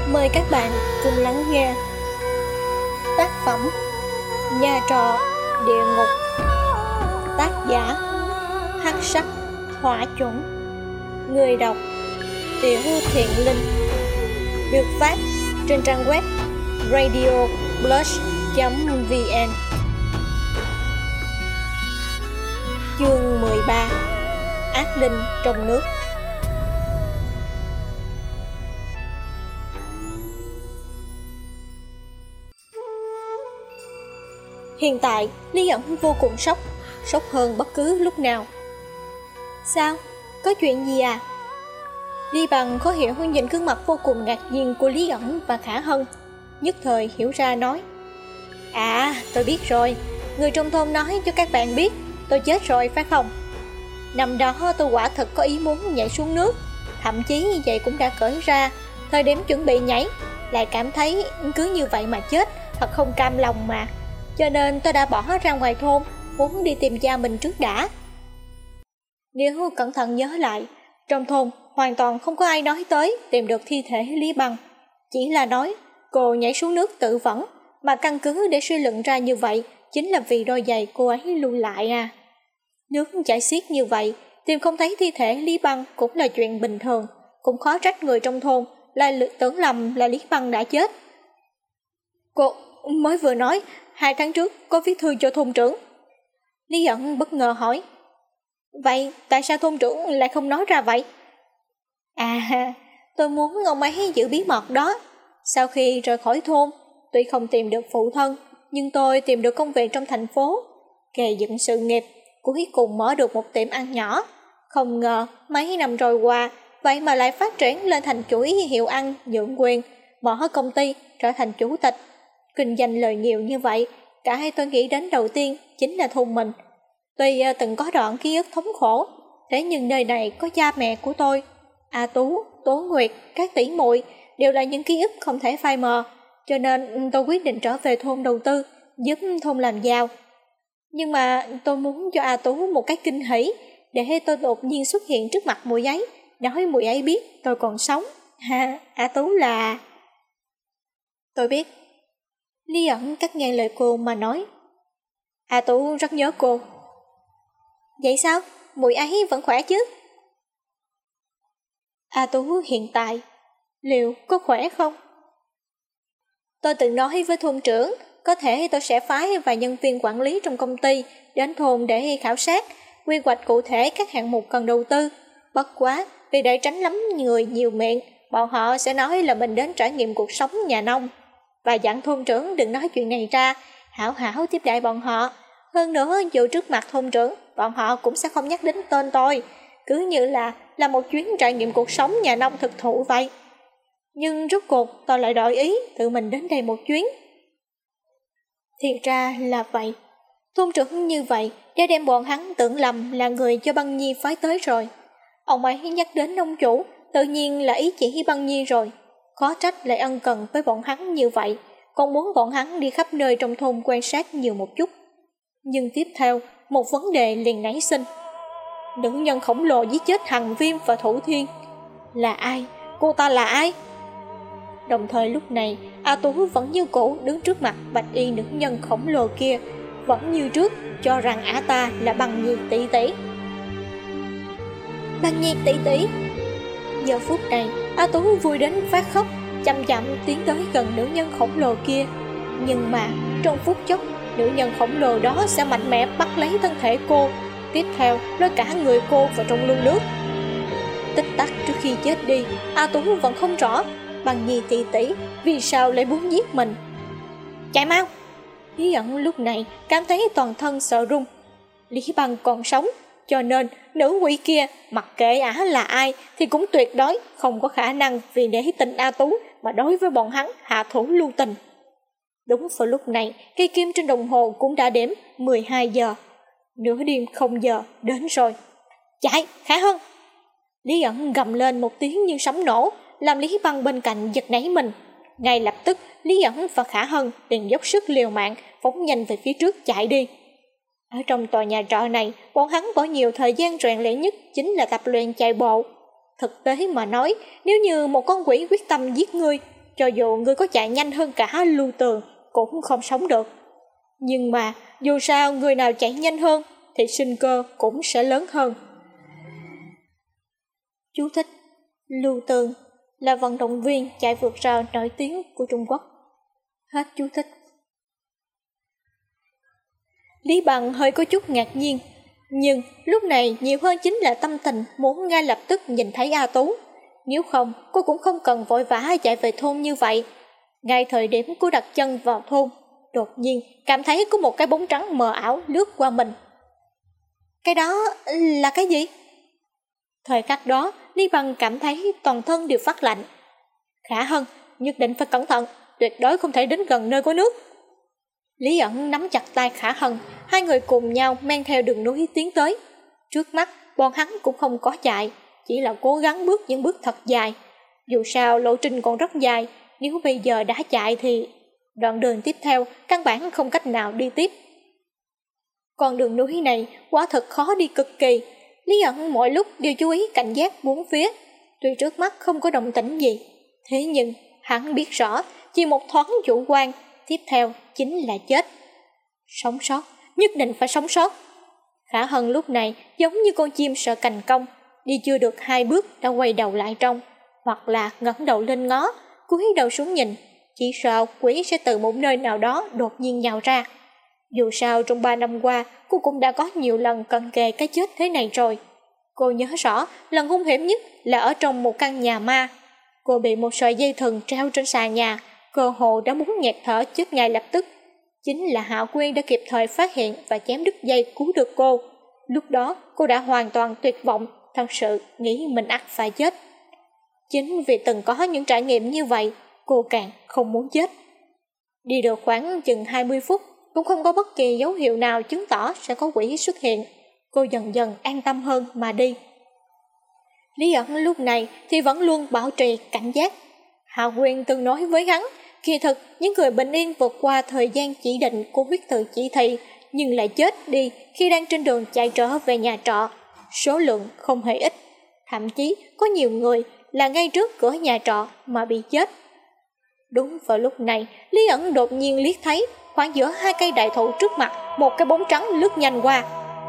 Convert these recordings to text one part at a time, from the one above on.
Mời các bạn cùng lắng nghe tác phẩm Nhà trọ địa ngục, tác giả Hắc Sắc Hỏa Chuẩn, người đọc Tiểu Thiện Linh, được phát trên trang web radioplus.vn. Chương 13: Ác linh trong nước. Hiện tại, Lý Ẩn vô cùng sốc hơn bất cứ lúc nào. Sao? Có chuyện gì à? Lý Bằng khó hiểu nhìn gương mặt vô cùng ngạc nhiên của Lý Ẩn và Khả Hân, nhất thời hiểu ra nói: À, tôi biết rồi, người trong thôn nói cho các bạn biết tôi chết rồi phải không? Năm đó tôi quả thật có ý muốn nhảy xuống nước, thậm chí vậy cũng đã cởi ra, thời điểm chuẩn bị nhảy, lại cảm thấy cứ như vậy mà chết, thật không cam lòng mà. Cho nên tôi đã bỏ ra ngoài thôn, muốn đi tìm cha mình trước đã. Nếu cẩn thận nhớ lại, trong thôn hoàn toàn không có ai nói tới tìm được thi thể Lý Băng. Chỉ là nói cô nhảy xuống nước tự vẫn, mà căn cứ để suy luận ra như vậy chính là vì đôi giày cô ấy lưu lại à. Nước chảy xiết như vậy, tìm không thấy thi thể Lý Băng cũng là chuyện bình thường, cũng khó trách người trong thôn lại tưởng lầm là Lý Băng đã chết. Cô mới vừa nói 2 tháng trước có viết thư cho thôn trưởng. Lý Ẩn bất ngờ hỏi: Vậy tại sao thôn trưởng lại không nói ra vậy? À, tôi muốn ông ấy giữ bí mật đó. Sau khi rời khỏi thôn, tuy không tìm được phụ thân, nhưng tôi tìm được công việc trong thành phố, gây dựng sự nghiệp, cuối cùng mở được một tiệm ăn nhỏ. Không ngờ mấy năm trôi qua, vậy mà lại phát triển lên thành chuỗi hiệu ăn nhượng quyền, mở công ty, trở thành chủ tịch. Kinh doanh lời nhiều như vậy, cả hai tôi nghĩ đến đầu tiên chính là thôn mình. Tuy từng có đoạn ký ức thống khổ, thế nhưng nơi này có cha mẹ của tôi, A Tú, Tố Nguyệt, các tỷ muội đều là những ký ức không thể phai mờ, cho nên tôi quyết định trở về thôn đầu tư, giúp thôn làm giàu. Nhưng mà tôi muốn cho A Tú một cái kinh hỉ, để tôi đột nhiên xuất hiện trước mặt muội ấy, nói muội ấy biết tôi còn sống. Ha, A Tú là... Tôi biết. Lý Ẩn cắt ngang lời cô mà nói: A Tú rất nhớ cô. Vậy sao? Muội ấy vẫn khỏe chứ? A Tú hiện tại liệu có khỏe không? Tôi từng nói với thôn trưởng, có thể tôi sẽ phái vài nhân viên quản lý trong công ty đến thôn để khảo sát, quy hoạch cụ thể các hạng mục cần đầu tư. Bất quá, vì để tránh lắm người nhiều miệng, bọn họ sẽ nói là mình đến trải nghiệm cuộc sống nhà nông, và dặn thôn trưởng đừng nói chuyện này ra, hảo hảo tiếp đãi bọn họ. Hơn nữa, dù trước mặt thôn trưởng, bọn họ cũng sẽ không nhắc đến tên tôi, cứ như là một chuyến trải nghiệm cuộc sống nhà nông thực thụ vậy. Nhưng rốt cuộc tôi lại đổi ý tự mình đến đây một chuyến. Thiệt ra là vậy. Thôn trưởng như vậy đã đem bọn hắn tưởng lầm là người cho Băng Nhi phái tới rồi. Ông ấy nhắc đến ông chủ, tự nhiên là ý chỉ Băng Nhi rồi. Khó trách lại ân cần với bọn hắn như vậy, còn muốn bọn hắn đi khắp nơi trong thôn quan sát nhiều một chút. Nhưng tiếp theo, một vấn đề liền nảy sinh. Nữ nhân khổng lồ giết chết Hằng Viêm và Thủ Thiên là ai? Cô ta là ai? Đồng thời lúc này, A Tú vẫn như cũ đứng trước mặt bạch y nữ nhân khổng lồ kia, vẫn như trước cho rằng ả ta là Băng Nhi tỷ tỷ. Băng Nhi tỷ tỷ. Giờ phút này, A Tú vui đến phát khóc, chậm chậm tiến tới gần nữ nhân khổng lồ kia. Nhưng mà trong phút chốc, nữ nhân khổng lồ đó sẽ mạnh mẽ bắt lấy thân thể cô, tiếp theo lôi cả người cô vào trong lưu nước. Tích tắc trước khi chết đi, A Tú vẫn không rõ Băng Nhi tỷ tỷ vì sao lại muốn giết mình. Chạy mau! Lý Ẩn lúc này cảm thấy toàn thân sợ run. Lý Băng còn sống, cho nên nữ quỷ kia mặc kệ ả là ai thì cũng tuyệt đối không có khả năng vì để tình A Tú mà đối với bọn hắn hạ thủ lưu tình. Đúng vào lúc này, cây kim trên đồng hồ cũng đã đếm 12 giờ. Nửa đêm 0 giờ đến rồi. Chạy, Khả Hân! Lý Ẩn gầm lên một tiếng như sấm nổ, làm Lý Băng bên cạnh giật nảy mình. Ngay lập tức, Lý Ẩn và Khả Hân liền dốc sức liều mạng phóng nhanh về phía trước chạy đi. Ở trong tòa nhà trọ này, bọn hắn bỏ nhiều thời gian rèn luyện nhất chính là tập luyện chạy bộ. Thực tế mà nói, nếu như một con quỷ quyết tâm giết ngươi, cho dù ngươi có chạy nhanh hơn cả Lưu Tường cũng không sống được. Nhưng mà dù sao người nào chạy nhanh hơn thì sinh cơ cũng sẽ lớn hơn. Chú thích: Lưu Tường là vận động viên chạy vượt rào nổi tiếng của Trung Quốc. Hết chú thích. Lý Bằng hơi có chút ngạc nhiên, nhưng lúc này nhiều hơn chính là tâm tình muốn ngay lập tức nhìn thấy A Tú. Nếu không, cô cũng không cần vội vã chạy về thôn như vậy. Ngay thời điểm cô đặt chân vào thôn, đột nhiên cảm thấy có một cái bóng trắng mờ ảo lướt qua mình. Cái đó là cái gì? Thời khắc đó, Lý Bằng cảm thấy toàn thân đều phát lạnh. Khả Hân, nhất định phải cẩn thận, tuyệt đối không thể đến gần nơi có nước. Lý ẩn nắm chặt tay Khả Hân, hai người cùng nhau men theo đường núi tiến tới. Trước mắt, bọn hắn cũng không có chạy, chỉ là cố gắng bước những bước thật dài. Dù sao lộ trình còn rất dài, nếu bây giờ đã chạy thì đoạn đường tiếp theo căn bản không cách nào đi tiếp. Con đường núi này quả thật khó đi cực kỳ. Lý ẩn mọi lúc đều chú ý cảnh giác bốn phía. Tuy trước mắt không có động tĩnh gì, thế nhưng hắn biết rõ chỉ một thoáng chủ quan, tiếp theo chính là chết. Sống sót, nhất định phải sống sót. Khả Hân lúc này giống như con chim sợ cành cong, đi chưa được 2 bước đã quay đầu lại trông, hoặc là ngẩng đầu lên ngó, cúi đầu xuống nhìn, chỉ sợ quỷ sẽ từ một nơi nào đó đột nhiên nhào ra. Dù sao trong 3 năm qua, cô cũng đã có nhiều lần cận kề cái chết thế này rồi. Cô nhớ rõ, lần hung hiểm nhất là ở trong một căn nhà ma. Cô bị một sợi dây thừng treo trên xà nhà, cơ hồ đã muốn nghẹt thở chết ngay lập tức. Chính là Hạ Quyên đã kịp thời phát hiện và chém đứt dây cứu được cô. Lúc đó cô đã hoàn toàn tuyệt vọng, thật sự nghĩ mình ắt phải chết. Chính vì từng có những trải nghiệm như vậy, cô càng không muốn chết. Đi được khoảng chừng 20 phút, cũng không có bất kỳ dấu hiệu nào chứng tỏ sẽ có quỷ xuất hiện. Cô dần dần an tâm hơn mà đi. Lý ẩn lúc này thì vẫn luôn bảo trì cảnh giác. Hạ Quyên từng nói với hắn, kỳ thực những người bình yên vượt qua thời gian chỉ định của huyết tự chỉ thị, nhưng lại chết đi khi đang trên đường chạy trở về nhà trọ. Số lượng không hề ít, thậm chí có nhiều người là ngay trước cửa nhà trọ mà bị chết. Đúng vào lúc này, Lý ẩn đột nhiên liếc thấy khoảng giữa 2 cây đại thụ trước mặt một cái bóng trắng lướt nhanh qua.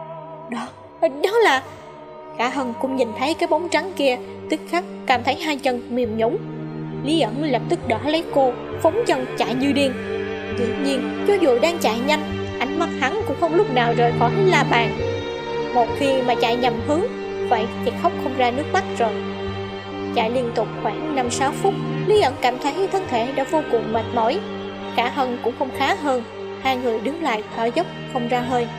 Đó là... Khả Hân cũng nhìn thấy cái bóng trắng kia, tức khắc cảm thấy hai chân mềm nhũn. Lý ẩn lập tức đỡ lấy cô, phóng chân chạy như điên. Dĩ nhiên, cho dù đang chạy nhanh, ánh mắt hắn cũng không lúc nào rời khỏi la bàn. Một khi mà chạy nhầm hướng, vậy thì khóc không ra nước mắt rồi. Chạy liên tục khoảng 5-6 phút, Lý ẩn cảm thấy thân thể đã vô cùng mệt mỏi. Khả Hân cũng không khá hơn, hai người đứng lại thở dốc không ra hơi.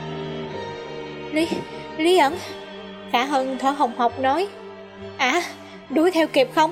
Lý ẩn, Khả Hân thở hồng hộc nói. Đuổi theo kịp không?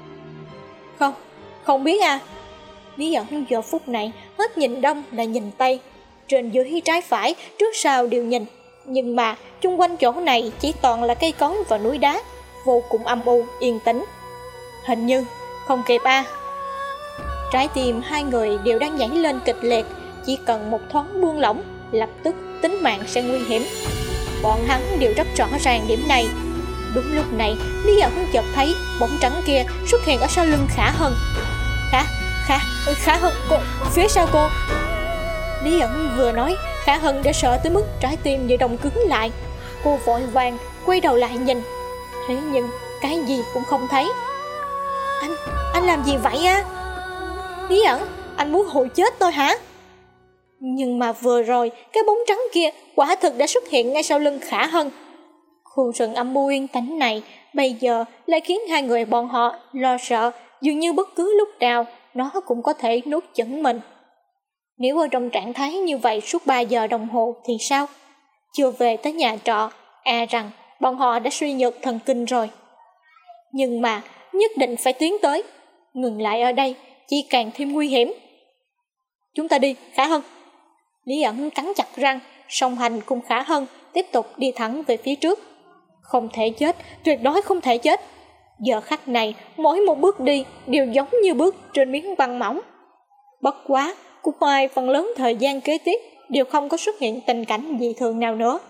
Không biết à. Lý ẩn giờ phút này hết nhìn đông lại nhìn tây, trên dưới trái phải trước sau đều nhìn, nhưng mà chung quanh chỗ này chỉ toàn là cây cối và núi đá, vô cùng âm u yên tĩnh. Hình như không kịp à. Trái tim hai người đều đang nhảy lên kịch liệt, chỉ cần một thoáng buông lỏng, lập tức tính mạng sẽ nguy hiểm. Bọn hắn đều rất rõ ràng điểm này. Đúng lúc này, Lý ẩn chợt thấy bóng trắng kia xuất hiện ở sau lưng Khả Hân. Khả Hân, cô, phía sau cô. Lý ẩn vừa nói, Khả Hân đã sợ tới mức trái tim như đông cứng lại. Cô vội vàng quay đầu lại nhìn, thế nhưng cái gì cũng không thấy. Anh làm gì vậy á? Lý ẩn, anh muốn hù chết tôi hả? Nhưng mà vừa rồi, cái bóng trắng kia quả thực đã xuất hiện ngay sau lưng Khả Hân. Khu rừng âm u yên tĩnh này bây giờ lại khiến hai người bọn họ lo sợ, dường như bất cứ lúc nào nó cũng có thể nuốt chửng mình. Nếu ở trong trạng thái như vậy suốt 3 giờ đồng hồ thì sao? Chưa về tới nhà trọ, rằng bọn họ đã suy nhược thần kinh rồi. Nhưng mà nhất định phải tiến tới, ngừng lại ở đây chỉ càng thêm nguy hiểm. Chúng ta đi, Khả Hân. Lý ẩn cắn chặt răng, song hành cùng Khả Hân tiếp tục đi thẳng về phía trước. Không thể chết, tuyệt đối không thể chết. Giờ khắc này, mỗi một bước đi đều giống như bước trên miếng băng mỏng. Bất quá, cũng may phần lớn thời gian kế tiếp đều không có xuất hiện tình cảnh dị thường nào nữa.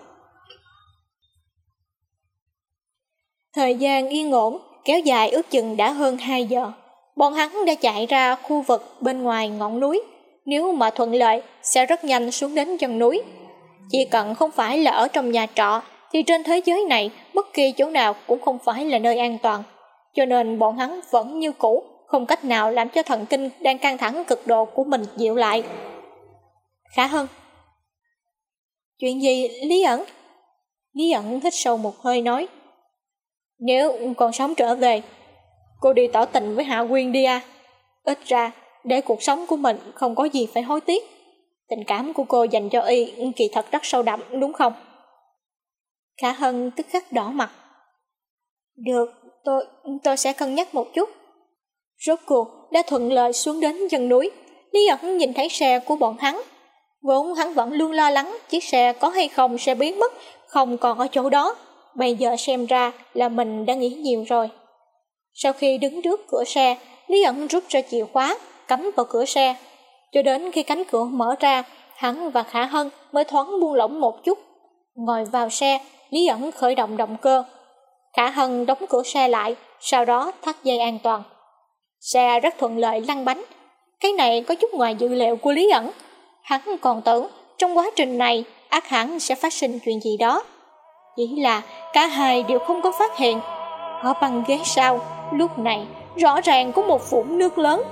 Thời gian yên ổn kéo dài ước chừng đã hơn 2 giờ. Bọn hắn đã chạy ra khu vực bên ngoài ngọn núi, nếu mà thuận lợi sẽ rất nhanh xuống đến chân núi. Chỉ cần không phải là ở trong nhà trọ thì trên thế giới này bất kỳ chỗ nào cũng không phải là nơi an toàn. Cho nên bọn hắn vẫn như cũ, không cách nào làm cho thần kinh đang căng thẳng cực độ của mình dịu lại. Khả Hân. Chuyện gì, Lý ẩn? Lý ẩn hít sâu một hơi nói. Nếu còn sống trở về, cô đi tỏ tình với Hạ Quyên đi à. Ít ra, để cuộc sống của mình không có gì phải hối tiếc. Tình cảm của cô dành cho y kỳ thật rất sâu đậm, đúng không? Khả Hân tức khắc đỏ mặt. Được, tôi sẽ cân nhắc một chút. Rốt cuộc đã thuận lợi xuống đến chân núi. Lý ẩn nhìn thấy xe của bọn hắn. Vốn hắn vẫn luôn lo lắng chiếc xe có hay không sẽ biến mất, không còn ở chỗ đó. Bây giờ xem ra là mình đã nghĩ nhiều rồi. Sau khi đứng trước cửa xe, Lý ẩn rút ra chìa khóa, cắm vào cửa xe. Cho đến khi cánh cửa mở ra, hắn và Khả Hân mới thoáng buông lỏng một chút. Ngồi vào xe, Lý ẩn khởi động động cơ. Khả Hân đóng cửa xe lại, sau đó thắt dây an toàn. Xe rất thuận lợi lăn bánh. Cái này có chút ngoài dự liệu của Lý ẩn. Hắn còn tưởng trong quá trình này ắt hẳn sẽ phát sinh chuyện gì đó. Chỉ là cả hai đều không có phát hiện. Ở băng ghế sau, lúc này rõ ràng có một vũng nước lớn.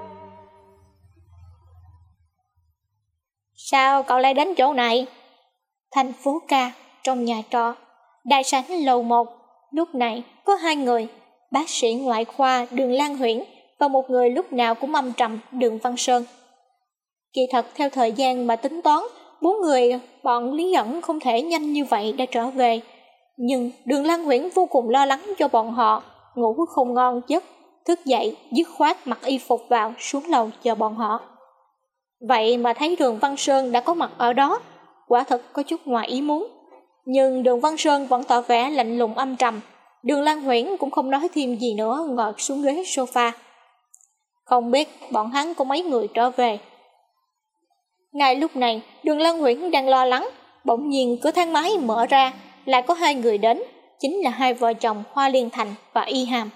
Sao cậu lại đến chỗ này? Thành phố ca, trong nhà trọ, đại sảnh lầu 1. Lúc này có hai người, bác sĩ ngoại khoa Đường Lan Huyễn và một người lúc nào cũng âm trầm Đường Văn Sơn. Kỳ thật theo thời gian mà tính toán, 4 người bọn Lý ẩn không thể nhanh như vậy đã trở về. Nhưng Đường Lan Huyễn vô cùng lo lắng cho bọn họ, ngủ không ngon giấc, thức dậy dứt khoát mặc y phục vào xuống lầu chờ bọn họ. Vậy mà thấy Đường Văn Sơn đã có mặt ở đó, quả thật có chút ngoài ý muốn. Nhưng Đường Văn Sơn vẫn tỏ vẻ lạnh lùng âm trầm. Đường Lan Huyễn cũng không nói thêm gì nữa, ngồi xuống ghế sofa. Không biết bọn hắn có mấy người trở về. Ngay lúc này, Đường Lan Huyễn đang lo lắng, bỗng nhiên cửa thang máy mở ra, lại có hai người đến, chính là hai vợ chồng Hoa Liên Thành và Y Hàm.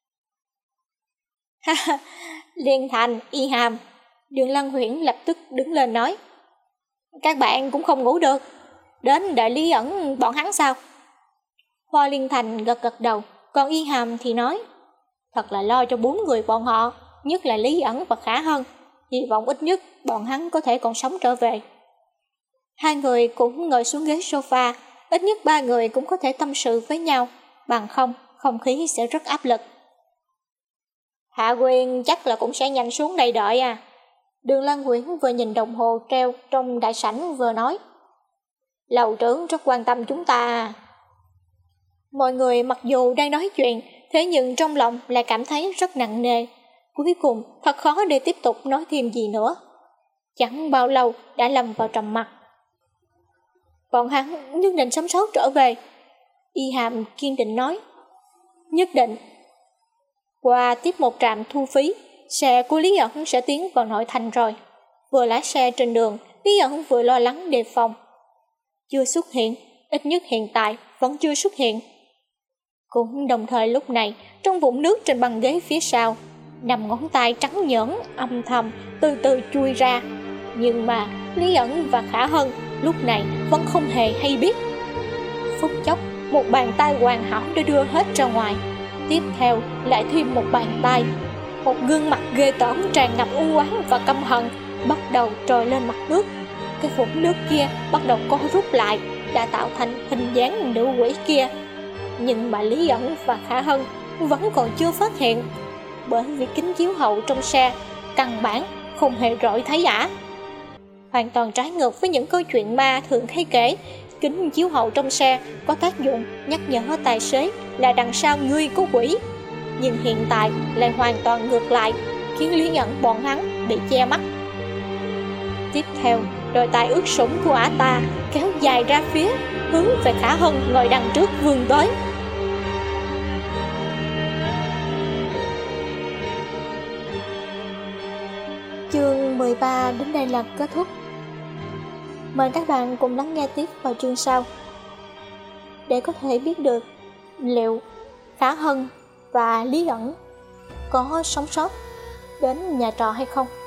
Ha ha, Liên Thành, Y Hàm. Đường Lan Huyễn lập tức đứng lên nói. Các bạn cũng không ngủ được, đến đợi Lý ẩn bọn hắn sao? Hoa Liên Thành gật gật đầu, còn Y Hàm thì nói. Thật là lo cho 4 người bọn họ, nhất là Lý ẩn và Khả Hân. Hy vọng ít nhất bọn hắn có thể còn sống trở về. Hai người cũng ngồi xuống ghế sofa, ít nhất 3 người cũng có thể tâm sự với nhau, bằng không, không khí sẽ rất áp lực. Hạ Quyên chắc là cũng sẽ nhanh xuống đây đợi à. Đường Lan Huyễn vừa nhìn đồng hồ treo trong đại sảnh vừa nói. Lầu trưởng rất quan tâm chúng ta à. Mọi người mặc dù đang nói chuyện, thế nhưng trong lòng lại cảm thấy rất nặng nề. Cuối cùng thật khó để tiếp tục nói thêm gì nữa. Chẳng bao lâu đã lâm vào trầm mặc. Bọn hắn nhất định sớm sớm trở về. Y Hàm kiên định nói. Nhất định. Qua tiếp một trạm thu phí, xe của Lý ẩn sẽ tiến vào nội thành rồi. Vừa lái xe trên đường, Lý ẩn vừa lo lắng đề phòng. Chưa xuất hiện, ít nhất hiện tại vẫn chưa xuất hiện. Cũng đồng thời lúc này, trong vũng nước trên băng ghế phía sau, 5 ngón tay trắng nhỡn âm thầm từ từ chui ra. Nhưng mà Lý ẩn và Khả Hân lúc này vẫn không hề hay biết. Phút chốc, một bàn tay hoàn hảo đã đưa hết ra ngoài. Tiếp theo lại thêm một bàn tay. Một gương mặt ghê tởm tràn ngập u oán và căm hận bắt đầu trồi lên mặt nước. Cái vũng nước kia bắt đầu co rút lại, đã tạo thành hình dáng nữ quỷ kia. Nhưng mà Lý ẩn và Khả Hân vẫn còn chưa phát hiện, bởi vì kính chiếu hậu trong xe căn bản không hề rọi thấy ả. Hoàn toàn trái ngược với những câu chuyện ma thường hay kể, kính chiếu hậu trong xe có tác dụng nhắc nhở tài xế là đằng sau ngươi có quỷ. Nhưng hiện tại lại hoàn toàn ngược lại, khiến Lý ẩn bọn hắn bị che mắt. Tiếp theo, đôi tay ướt sũng của ả ta kéo dài ra phía, hướng về Khả Hân ngồi đằng trước vươn tới. Chương 13 đến đây là kết thúc. Mời các bạn cùng lắng nghe tiếp vào chương sau, để có thể biết được liệu Khả Hân và Lý ẩn có sống sót đến nhà trọ hay không.